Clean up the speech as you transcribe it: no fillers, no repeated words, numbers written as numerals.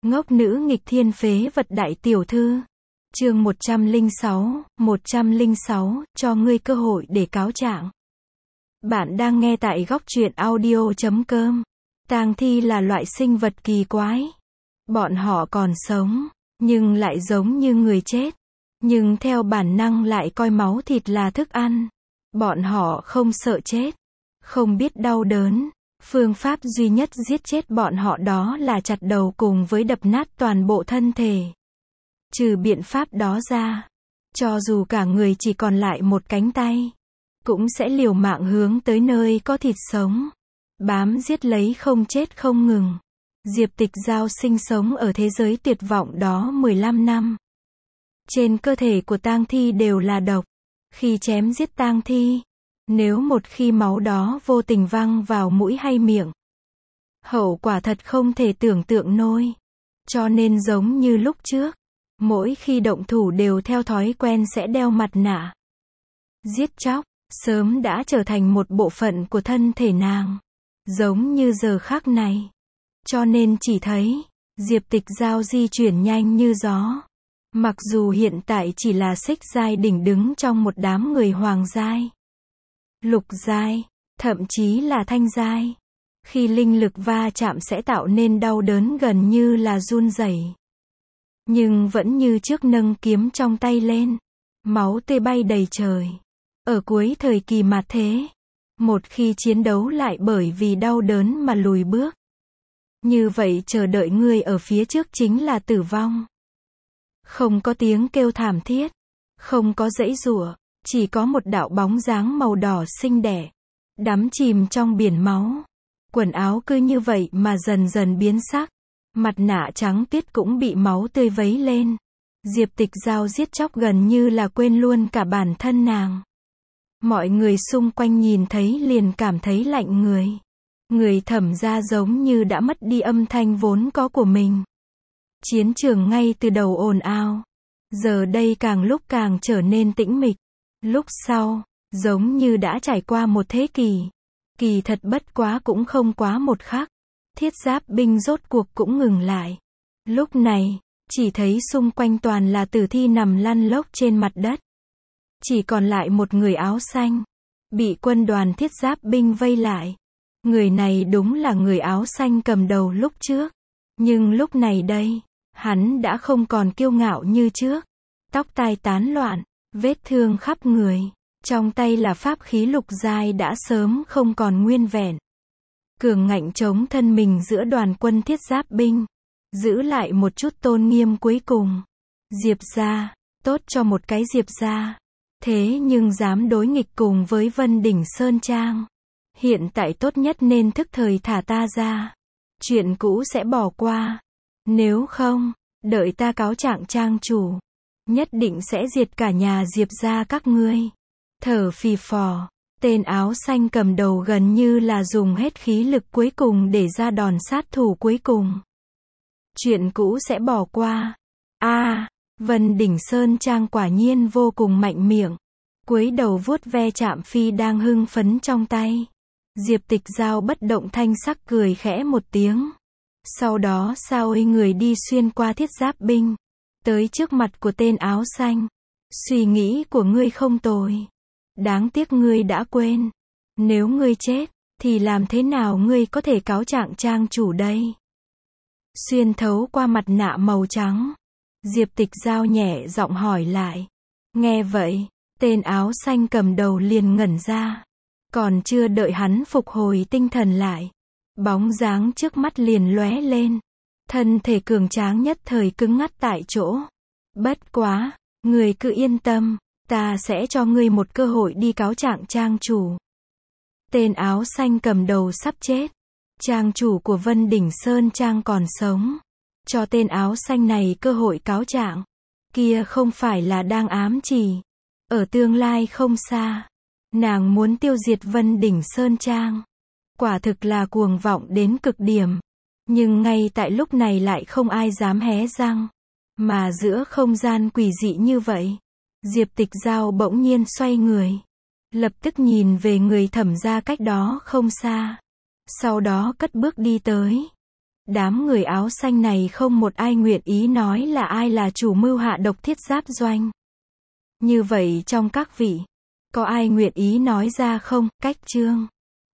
Ngốc nữ nghịch thiên phế vật đại tiểu thư. Chương 106, cho ngươi cơ hội để cáo trạng. Bạn đang nghe tại góc truyện audio.com. Tang thi là loại sinh vật kỳ quái. Bọn họ còn sống, nhưng lại giống như người chết. Nhưng theo bản năng lại coi máu thịt là thức ăn. Bọn họ không sợ chết, không biết đau đớn. Phương pháp duy nhất giết chết bọn họ đó là chặt đầu cùng với đập nát toàn bộ thân thể. Trừ biện pháp đó ra, cho dù cả người chỉ còn lại một cánh tay, cũng sẽ liều mạng hướng tới nơi có thịt sống, bám giết lấy không chết không ngừng. Diệp Tịch Giao sinh sống ở thế giới tuyệt vọng đó 15 năm. Trên cơ thể của tang thi đều là độc. Khi chém giết tang thi, nếu một khi máu đó vô tình văng vào mũi hay miệng, hậu quả thật không thể tưởng tượng nổi. Cho nên giống như lúc trước, mỗi khi động thủ đều theo thói quen sẽ đeo mặt nạ. Giết chóc, sớm đã trở thành một bộ phận của thân thể nàng. Giống như giờ khắc này. Cho nên chỉ thấy, Diệp Tịch Giao di chuyển nhanh như gió. Mặc dù hiện tại chỉ là xích giai đỉnh đứng trong một đám người hoàng giai, lục giai, thậm chí là thanh giai. Khi linh lực va chạm sẽ tạo nên đau đớn gần như là run rẩy. Nhưng vẫn như trước nâng kiếm trong tay lên. Máu tươi bay đầy trời. Ở cuối thời kỳ mạt thế, một khi chiến đấu lại bởi vì đau đớn mà lùi bước, như vậy chờ đợi ngươi ở phía trước chính là tử vong. Không có tiếng kêu thảm thiết, không có giãy giụa, chỉ có một đạo bóng dáng màu đỏ xinh đẹp, đắm chìm trong biển máu. Quần áo cứ như vậy mà dần dần biến sắc, mặt nạ trắng tuyết cũng bị máu tươi vấy lên. Diệp Tịch Giao giết chóc gần như là quên luôn cả bản thân nàng. Mọi người xung quanh nhìn thấy liền cảm thấy lạnh người. Người Thẩm gia giống như đã mất đi âm thanh vốn có của mình. Chiến trường ngay từ đầu ồn ào, giờ đây càng lúc càng trở nên tĩnh mịch. Lúc sau, giống như đã trải qua một thế kỷ. Kỳ thật bất quá cũng không quá một khắc. Thiết giáp binh rốt cuộc cũng ngừng lại. Lúc này, chỉ thấy xung quanh toàn là tử thi nằm lăn lóc trên mặt đất. Chỉ còn lại một người áo xanh, bị quân đoàn thiết giáp binh vây lại. Người này đúng là người áo xanh cầm đầu lúc trước. Nhưng lúc này đây, hắn đã không còn kiêu ngạo như trước. Tóc tai tán loạn, vết thương khắp người. Trong tay là pháp khí lục giai đã sớm không còn nguyên vẹn. Cường ngạnh chống thân mình giữa đoàn quân thiết giáp binh, giữ lại một chút tôn nghiêm cuối cùng. Diệp gia, tốt cho một cái Diệp gia. Thế nhưng dám đối nghịch cùng với Vân Đỉnh Sơn Trang. Hiện tại tốt nhất nên thức thời thả ta ra. Chuyện cũ sẽ bỏ qua. Nếu không, đợi ta cáo trạng trang chủ, nhất định sẽ diệt cả nhà Diệp gia các ngươi. Thở phì phò, tên áo xanh cầm đầu gần như là dùng hết khí lực cuối cùng để ra đòn sát thủ cuối cùng. Chuyện cũ sẽ bỏ qua. Vân Đỉnh Sơn Trang quả nhiên vô cùng mạnh miệng. Cúi đầu vuốt ve chạm phi đang hưng phấn trong tay. Diệp Tịch Giao bất động thanh sắc cười khẽ một tiếng. Sau đó sao ấy người đi xuyên qua thiết giáp binh, tới trước mặt của tên áo xanh. Suy nghĩ của ngươi không tồi. Đáng tiếc ngươi đã quên. Nếu ngươi chết, thì làm thế nào ngươi có thể cáo trạng trang chủ đây? Xuyên thấu qua mặt nạ màu trắng, Diệp Tịch Giao nhẹ giọng hỏi lại. Nghe vậy, tên áo xanh cầm đầu liền ngẩn ra. Còn chưa đợi hắn phục hồi tinh thần lại, bóng dáng trước mắt liền lóe lên. Thân thể cường tráng nhất thời cứng ngắt tại chỗ. Bất quá, người cứ yên tâm, ta sẽ cho ngươi một cơ hội đi cáo trạng trang chủ. Tên áo xanh cầm đầu sắp chết. Trang chủ của Vân Đỉnh Sơn Trang còn sống. Cho tên áo xanh này cơ hội cáo trạng. Kia không phải là đang ám chỉ. Ở tương lai không xa, nàng muốn tiêu diệt Vân Đỉnh Sơn Trang. Quả thực là cuồng vọng đến cực điểm. Nhưng ngay tại lúc này lại không ai dám hé răng. Mà giữa không gian quỷ dị như vậy, Diệp Tịch Giao bỗng nhiên xoay người. Lập tức nhìn về người Thẩm gia cách đó không xa. Sau đó cất bước đi tới. Đám người áo xanh này không một ai nguyện ý nói là ai là chủ mưu hạ độc Thiết Giáp Doanh. Như vậy trong các vị, có ai nguyện ý nói ra không? Cách Chương